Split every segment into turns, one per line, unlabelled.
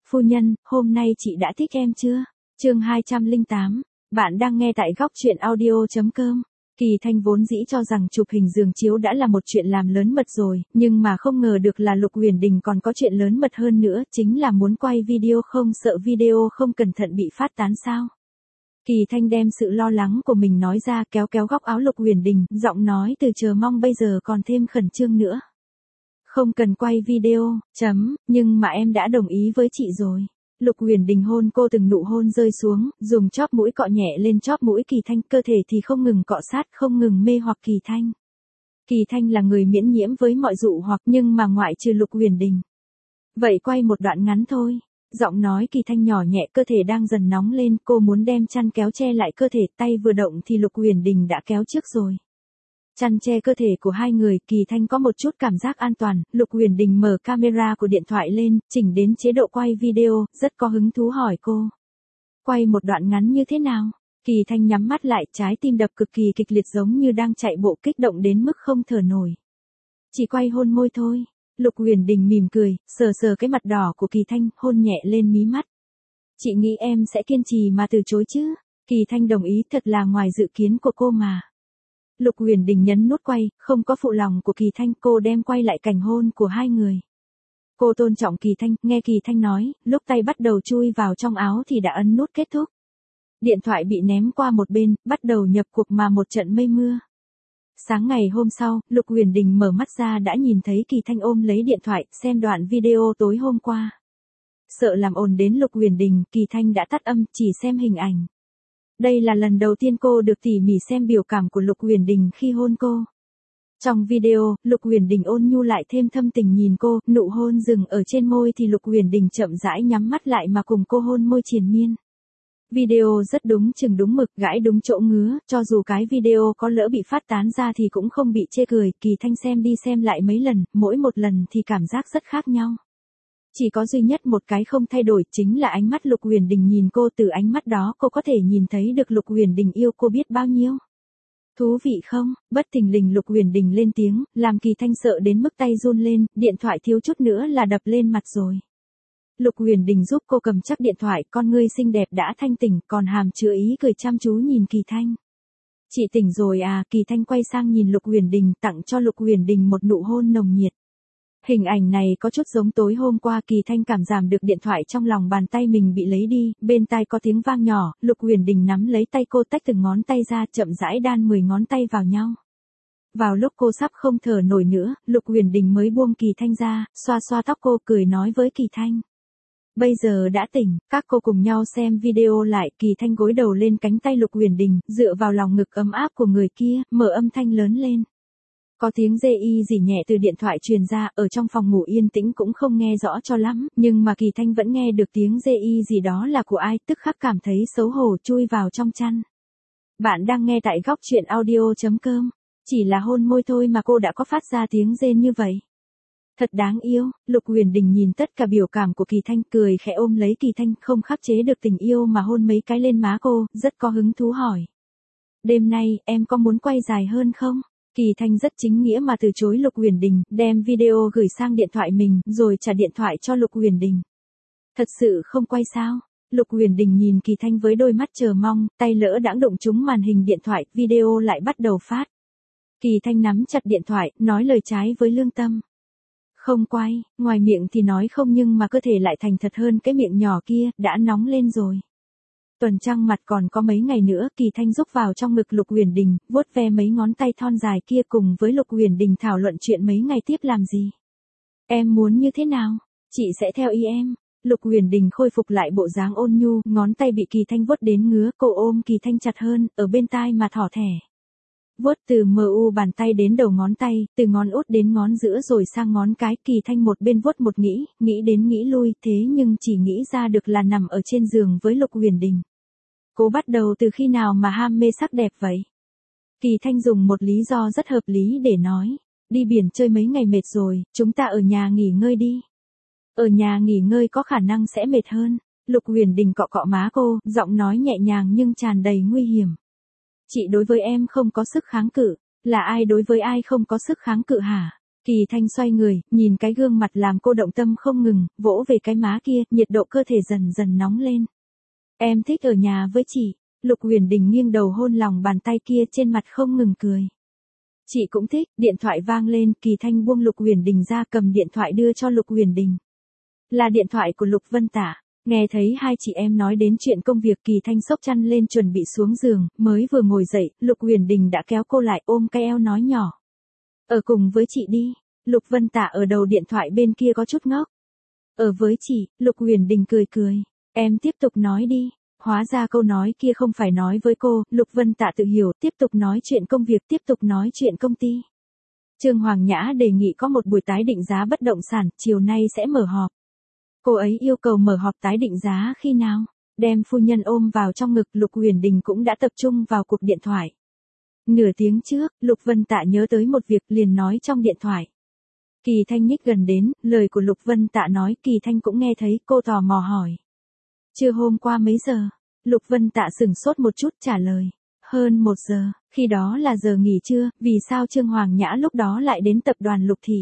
Phu nhân, hôm nay chị đã thích em chưa? Chương 208. Bạn đang nghe tại góc truyện audio.com. Kỳ Thanh vốn dĩ cho rằng chụp hình giường chiếu đã là một chuyện làm lớn mật rồi, nhưng mà không ngờ được là Lục Huyền Đình còn có chuyện lớn mật hơn nữa, chính là muốn quay video. Không sợ video không cẩn thận bị phát tán sao? Kỳ Thanh đem sự lo lắng của mình nói ra, kéo kéo góc áo Lục Huyền Đình, giọng nói từ chờ mong bây giờ còn thêm khẩn trương nữa. Không cần quay video, nhưng mà em đã đồng ý với chị rồi. Lục Huyền Đình hôn cô từng nụ hôn rơi xuống, dùng chóp mũi cọ nhẹ lên chóp mũi Kỳ Thanh, cơ thể thì không ngừng cọ sát, không ngừng mê hoặc Kỳ Thanh. Kỳ Thanh là người miễn nhiễm với mọi dụ hoặc, nhưng mà ngoại trừ Lục Huyền Đình. Vậy quay một đoạn ngắn thôi. Giọng nói Kỳ Thanh nhỏ nhẹ, cơ thể đang dần nóng lên, cô muốn đem chăn kéo che lại cơ thể, tay vừa động thì Lục Huyền Đình đã kéo trước rồi. Chăn che cơ thể của hai người, Kỳ Thanh có một chút cảm giác an toàn. Lục Huyền Đình mở camera của điện thoại lên, chỉnh đến chế độ quay video, rất có hứng thú hỏi cô. Quay một đoạn ngắn như thế nào? Kỳ Thanh nhắm mắt lại, trái tim đập cực kỳ kịch liệt giống như đang chạy bộ, kích động đến mức không thở nổi. Chỉ quay hôn môi thôi. Lục Huyền Đình mỉm cười, sờ sờ cái mặt đỏ của Kỳ Thanh, hôn nhẹ lên mí mắt. Chị nghĩ em sẽ kiên trì mà từ chối chứ? Kỳ Thanh đồng ý, thật là ngoài dự kiến của cô mà. Lục Huyền Đình nhấn nút quay, không có phụ lòng của Kỳ Thanh, cô đem quay lại cảnh hôn của hai người. Cô tôn trọng Kỳ Thanh, nghe Kỳ Thanh nói, lúc tay bắt đầu chui vào trong áo thì đã ấn nút kết thúc. Điện thoại bị ném qua một bên, bắt đầu nhập cuộc mà một trận mây mưa. Sáng ngày hôm sau, Lục Huyền Đình mở mắt ra đã nhìn thấy Kỳ Thanh ôm lấy điện thoại, xem đoạn video tối hôm qua. Sợ làm ồn đến Lục Huyền Đình, Kỳ Thanh đã tắt âm, chỉ xem hình ảnh. Đây là lần đầu tiên cô được tỉ mỉ xem biểu cảm của Lục Huyền Đình khi hôn cô. Trong video, Lục Huyền Đình ôn nhu lại thêm thâm tình nhìn cô, nụ hôn dừng ở trên môi thì Lục Huyền Đình chậm rãi nhắm mắt lại mà cùng cô hôn môi triền miên. Video rất đúng chừng đúng mực, gãi đúng chỗ ngứa, cho dù cái video có lỡ bị phát tán ra thì cũng không bị chê cười. Kỳ Thanh xem đi xem lại mấy lần, mỗi một lần thì cảm giác rất khác nhau. Chỉ có duy nhất một cái không thay đổi, chính là ánh mắt Lục Huyền Đình nhìn cô, từ ánh mắt đó cô có thể nhìn thấy được Lục Huyền Đình yêu cô biết bao nhiêu. Thú vị không? Bất thình lình Lục Huyền Đình lên tiếng, làm Kỳ Thanh sợ đến mức tay run lên, điện thoại thiếu chút nữa là đập lên mặt rồi. Lục Huyền Đình giúp cô cầm chắc điện thoại, con ngươi xinh đẹp đã thanh tỉnh, còn hàm chứa ý cười chăm chú nhìn Kỳ Thanh. Chị tỉnh rồi à? Kỳ Thanh quay sang nhìn Lục Huyền Đình, tặng cho Lục Huyền Đình một nụ hôn nồng nhiệt. Hình ảnh này có chút giống tối hôm qua. Kỳ Thanh cảm giảm được điện thoại trong lòng bàn tay mình bị lấy đi, bên tai có tiếng vang nhỏ, Lục Huyền Đình nắm lấy tay cô, tách từng ngón tay ra, chậm rãi đan 10 ngón tay vào nhau. Vào lúc cô sắp không thở nổi nữa, Lục Huyền Đình mới buông Kỳ Thanh ra, xoa xoa tóc cô, cười nói với Kỳ Thanh. Bây giờ đã tỉnh, các cô cùng nhau xem video lại. Kỳ Thanh gối đầu lên cánh tay Lục Huyền Đình, dựa vào lòng ngực ấm áp của người kia, mở âm thanh lớn lên. Có tiếng rê y rỉ nhẹ từ điện thoại truyền ra, ở trong phòng ngủ yên tĩnh cũng không nghe rõ cho lắm, nhưng mà Kỳ Thanh vẫn nghe được tiếng rê y gì đó là của ai, tức khắc cảm thấy xấu hổ chui vào trong chăn. Bạn đang nghe tại góc truyện audio.com. Chỉ là hôn môi thôi mà cô đã có phát ra tiếng rên như vậy. Thật đáng yêu. Lục Huyền Đình nhìn tất cả biểu cảm của Kỳ Thanh, cười khẽ ôm lấy Kỳ Thanh, không khắc chế được tình yêu mà hôn mấy cái lên má cô, rất có hứng thú hỏi. Đêm nay, em có muốn quay dài hơn không? Kỳ Thanh rất chính nghĩa mà từ chối Lục Huyền Đình, đem video gửi sang điện thoại mình, rồi trả điện thoại cho Lục Huyền Đình. Thật sự không quay sao? Lục Huyền Đình nhìn Kỳ Thanh với đôi mắt chờ mong, tay lỡ đãng đụng trúng màn hình điện thoại, video lại bắt đầu phát. Kỳ Thanh nắm chặt điện thoại, nói lời trái với lương tâm. Không quay, ngoài miệng thì nói không nhưng mà cơ thể lại thành thật hơn, cái miệng nhỏ kia, đã nóng lên rồi. Tuần trăng mặt còn có mấy ngày nữa. Kỳ Thanh rúc vào trong ngực Lục Huyền Đình, vuốt ve mấy ngón tay thon dài kia, cùng với Lục Huyền Đình thảo luận chuyện mấy ngày tiếp làm gì. Em muốn như thế nào? Chị sẽ theo ý em. Lục Huyền Đình khôi phục lại bộ dáng ôn nhu, ngón tay bị Kỳ Thanh vuốt đến ngứa, cô ôm Kỳ Thanh chặt hơn, ở bên tai mà thỏ thẻ. Vuốt từ mu bàn tay đến đầu ngón tay, từ ngón út đến ngón giữa rồi sang ngón cái. Kỳ Thanh một bên vuốt một nghĩ đến nghĩ lui, thế nhưng chỉ nghĩ ra được là nằm ở trên giường với Lục Huyền Đình. Cô bắt đầu từ khi nào mà ham mê sắc đẹp vậy? Kỳ Thanh dùng một lý do rất hợp lý để nói. Đi biển chơi mấy ngày mệt rồi, chúng ta ở nhà nghỉ ngơi đi. Ở nhà nghỉ ngơi có khả năng sẽ mệt hơn. Lục Huyền Đình cọ cọ má cô, giọng nói nhẹ nhàng nhưng tràn đầy nguy hiểm. Chị đối với em không có sức kháng cự. Là ai đối với ai không có sức kháng cự hả? Kỳ Thanh xoay người, nhìn cái gương mặt làm cô động tâm không ngừng, vỗ về cái má kia, nhiệt độ cơ thể dần dần nóng lên. Em thích ở nhà với chị. Lục Huyền Đình nghiêng đầu hôn lòng bàn tay kia trên mặt không ngừng cười. Chị cũng thích, điện thoại vang lên, Kỳ Thanh buông Lục Huyền Đình ra cầm điện thoại đưa cho Lục Huyền Đình. Là điện thoại của Lục Vân Tả. Nghe thấy hai chị em nói đến chuyện công việc, Kỳ Thanh xốc chăn lên chuẩn bị xuống giường, mới vừa ngồi dậy, Lục Huyền Đình đã kéo cô lại ôm cái eo nói nhỏ. Ở cùng với chị đi. Lục Vân Tả ở đầu điện thoại bên kia có chút ngốc. Ở với chị, Lục Huyền Đình cười cười. Em tiếp tục nói đi. Hóa ra câu nói kia không phải nói với cô, Lục Vân Tạ tự hiểu, tiếp tục nói chuyện công việc, tiếp tục nói chuyện công ty. Trương Hoàng Nhã đề nghị có một buổi tái định giá bất động sản, chiều nay sẽ mở họp. Cô ấy yêu cầu mở họp tái định giá khi nào? Đem phu nhân ôm vào trong ngực, Lục Huyền Đình cũng đã tập trung vào cuộc điện thoại. Nửa tiếng trước, Lục Vân Tạ nhớ tới một việc liền nói trong điện thoại. Kỳ Thanh nhích gần đến, lời của Lục Vân Tạ nói Kỳ Thanh cũng nghe thấy, cô tò mò hỏi. Trưa hôm qua mấy giờ? Lục Vân Tạ sửng sốt một chút trả lời. Hơn 1 giờ, khi đó là giờ nghỉ trưa, vì sao Trương Hoàng Nhã lúc đó lại đến tập đoàn Lục Thị?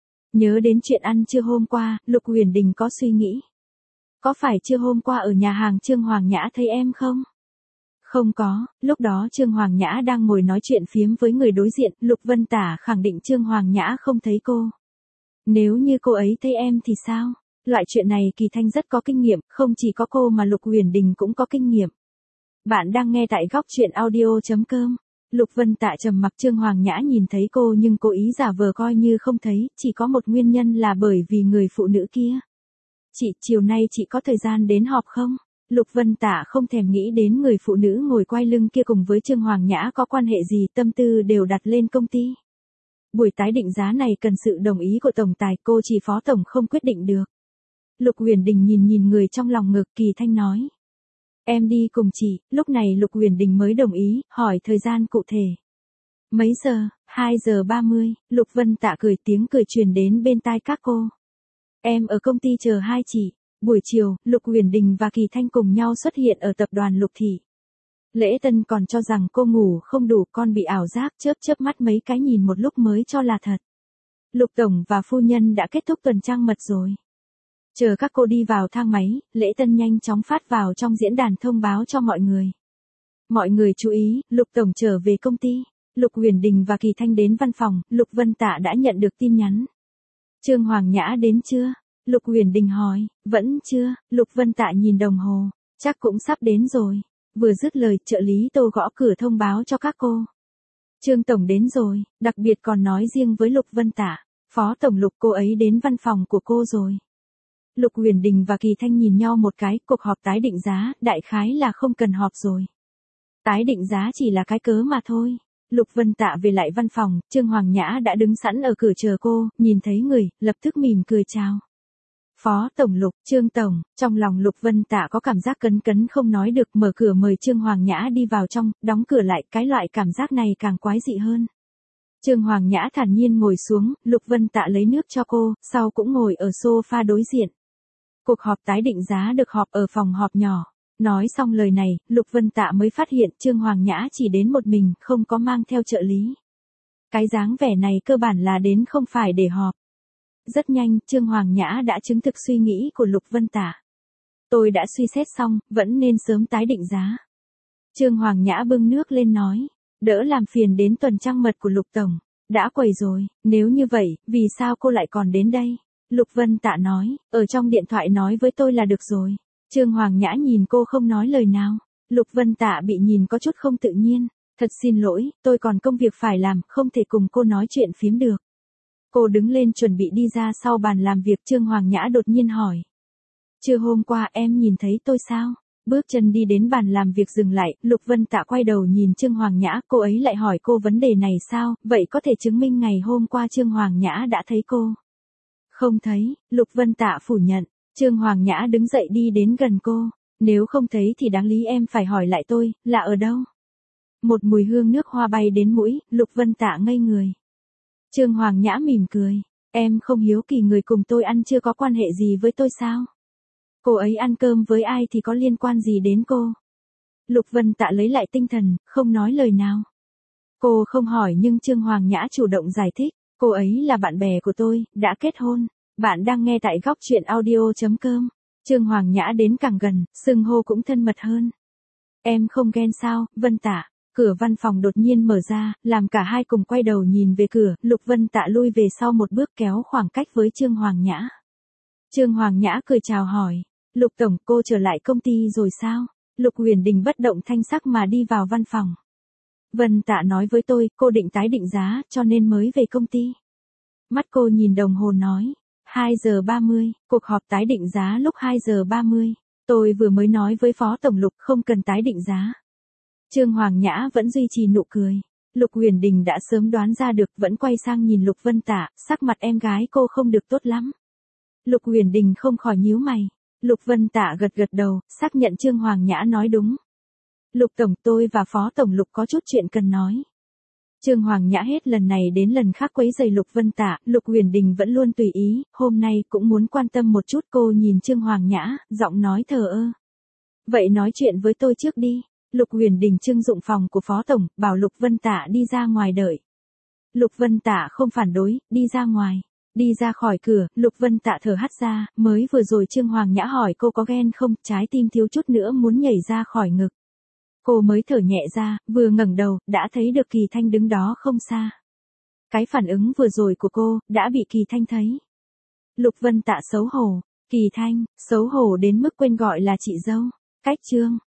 Nhớ đến chuyện ăn trưa hôm qua, Lục Huyền Đình có suy nghĩ. Có phải trưa hôm qua ở nhà hàng Trương Hoàng Nhã thấy em không? Không có, lúc đó Trương Hoàng Nhã đang ngồi nói chuyện phiếm với người đối diện, Lục Vân Tả khẳng định Trương Hoàng Nhã không thấy cô. Nếu như cô ấy thấy em thì sao? Loại chuyện này Kỳ Thanh rất có kinh nghiệm, không chỉ có cô mà Lục Huyền Đình cũng có kinh nghiệm. Bạn đang nghe tại góc truyện audio.com. Lục Vân Tạ trầm mặc, Trương Hoàng Nhã nhìn thấy cô nhưng cố ý giả vờ coi như không thấy, chỉ có một nguyên nhân là bởi vì người phụ nữ kia. Chị, chiều nay chị có thời gian đến họp không? Lục Vân Tạ không thèm nghĩ đến người phụ nữ ngồi quay lưng kia cùng với Trương Hoàng Nhã có quan hệ gì, tâm tư đều đặt lên công ty. Buổi tái định giá này cần sự đồng ý của tổng tài, cô chỉ phó tổng không quyết định được. Lục Huyền Đình nhìn người trong lòng ngực, Kỳ Thanh nói. Em đi cùng chị, lúc này Lục Huyền Đình mới đồng ý, hỏi thời gian cụ thể. Mấy giờ? 2 giờ 30, Lục Vân Tạ cười, tiếng cười truyền đến bên tai các cô. Em ở công ty chờ hai chị. Buổi chiều, Lục Huyền Đình và Kỳ Thanh cùng nhau xuất hiện ở tập đoàn Lục Thị. Lễ Tân còn cho rằng cô ngủ không đủ, con bị ảo giác, chớp mắt mấy cái nhìn một lúc mới cho là thật. Lục Tổng và phu nhân đã kết thúc tuần trăng mật rồi. Chờ các cô đi vào thang máy, Lễ Tân nhanh chóng phát vào trong diễn đàn thông báo cho mọi người. Mọi người chú ý, Lục Tổng trở về công ty. Lục Huyền Đình và Kỳ Thanh đến văn phòng, Lục Vân Tạ đã nhận được tin nhắn. Trương Hoàng Nhã đến chưa? Lục Huyền Đình hỏi. Vẫn chưa. Lục Vân Tạ nhìn đồng hồ. Chắc cũng sắp đến rồi. Vừa dứt lời, trợ lý Tô gõ cửa thông báo cho các cô. Trương Tổng đến rồi, đặc biệt còn nói riêng với Lục Vân Tạ. Phó Tổng Lục, cô ấy đến văn phòng của cô rồi. Lục Huyền Đình và Kỳ Thanh nhìn nhau một cái, cuộc họp tái định giá, đại khái là không cần họp rồi. Tái định giá chỉ là cái cớ mà thôi. Lục Vân Tạ về lại văn phòng, Trương Hoàng Nhã đã đứng sẵn ở cửa chờ cô, nhìn thấy người, lập tức mỉm cười chào. Phó Tổng Lục, Trương Tổng, trong lòng Lục Vân Tạ có cảm giác cấn cấn không nói được, mở cửa mời Trương Hoàng Nhã đi vào trong, đóng cửa lại, cái loại cảm giác này càng quái dị hơn. Trương Hoàng Nhã thản nhiên ngồi xuống, Lục Vân Tạ lấy nước cho cô, sau cũng ngồi ở sofa đối diện. Cuộc họp tái định giá được họp ở phòng họp nhỏ. Nói xong lời này, Lục Vân Tạ mới phát hiện Trương Hoàng Nhã chỉ đến một mình, không có mang theo trợ lý. Cái dáng vẻ này cơ bản là đến không phải để họp. Rất nhanh, Trương Hoàng Nhã đã chứng thực suy nghĩ của Lục Vân Tạ. Tôi đã suy xét xong, vẫn nên sớm tái định giá. Trương Hoàng Nhã bưng nước lên nói, đỡ làm phiền đến tuần trăng mật của Lục Tổng. Đã quầy rồi, nếu như vậy, vì sao cô lại còn đến đây? Lục Vân Tạ nói, ở trong điện thoại nói với tôi là được rồi. Trương Hoàng Nhã nhìn cô không nói lời nào. Lục Vân Tạ bị nhìn có chút không tự nhiên. Thật xin lỗi, tôi còn công việc phải làm, không thể cùng cô nói chuyện phiếm được. Cô đứng lên chuẩn bị đi ra sau bàn làm việc, Trương Hoàng Nhã đột nhiên hỏi. Trưa hôm qua em nhìn thấy tôi sao? Bước chân đi đến bàn làm việc dừng lại, Lục Vân Tạ quay đầu nhìn Trương Hoàng Nhã, cô ấy lại hỏi cô vấn đề này sao? Vậy có thể chứng minh ngày hôm qua Trương Hoàng Nhã đã thấy cô? Không thấy, Lục Vân Tạ phủ nhận. Trương Hoàng Nhã đứng dậy đi đến gần cô. Nếu không thấy thì đáng lý em phải hỏi lại tôi, là ở đâu? Một mùi hương nước hoa bay đến mũi, Lục Vân Tạ ngây người. Trương Hoàng Nhã mỉm cười. Em không hiếu kỳ người cùng tôi ăn chưa có quan hệ gì với tôi sao? Cô ấy ăn cơm với ai thì có liên quan gì đến cô? Lục Vân Tạ lấy lại tinh thần, không nói lời nào. Cô không hỏi nhưng Trương Hoàng Nhã chủ động giải thích. Cô ấy là bạn bè của tôi, đã kết hôn. Bạn đang nghe tại góc chuyện audio.com. Trương Hoàng Nhã đến càng gần, xưng hô cũng thân mật hơn. Em không ghen sao, Vân Tạ? Cửa văn phòng đột nhiên mở ra, làm cả hai cùng quay đầu nhìn về cửa, Lục Vân Tạ lui về sau một bước kéo khoảng cách với Trương Hoàng Nhã. Trương Hoàng Nhã cười chào hỏi. Lục Tổng, cô trở lại công ty rồi sao? Lục Huyền Đình bất động thanh sắc mà đi vào văn phòng. Vân Tạ nói với tôi, cô định tái định giá, cho nên mới về công ty. Mắt cô nhìn đồng hồ nói. 2 giờ 30, cuộc họp tái định giá lúc 2 giờ 30. Tôi vừa mới nói với Phó Tổng Lục không cần tái định giá. Trương Hoàng Nhã vẫn duy trì nụ cười. Lục Huyền Đình đã sớm đoán ra được, vẫn quay sang nhìn Lục Vân Tạ, sắc mặt em gái cô không được tốt lắm. Lục Huyền Đình không khỏi nhíu mày. Lục Vân Tạ gật gật đầu, xác nhận Trương Hoàng Nhã nói đúng. Lục Tổng, tôi và Phó Tổng Lục có chút chuyện cần nói. Trương Hoàng Nhã hết lần này đến lần khác quấy rầy Lục Vân Tạ, Lục Huyền Đình vẫn luôn tùy ý, hôm nay cũng muốn quan tâm một chút. Cô nhìn Trương Hoàng Nhã, giọng nói thờ ơ. Vậy nói chuyện với tôi trước đi. Lục Huyền Đình trưng dụng phòng của Phó Tổng, bảo Lục Vân Tạ đi ra ngoài đợi. Lục Vân Tạ không phản đối, đi ra ngoài. Đi ra khỏi cửa, Lục Vân Tạ thở hắt ra, mới vừa rồi Trương Hoàng Nhã hỏi cô có ghen không, trái tim thiếu chút nữa muốn nhảy ra khỏi ngực. Cô mới thở nhẹ ra, vừa ngẩng đầu, đã thấy được Kỳ Thanh đứng đó không xa. Cái phản ứng vừa rồi của cô, đã bị Kỳ Thanh thấy. Lục Vân Tạ xấu hổ. Kỳ Thanh, xấu hổ đến mức quên gọi là chị dâu. Cách Trương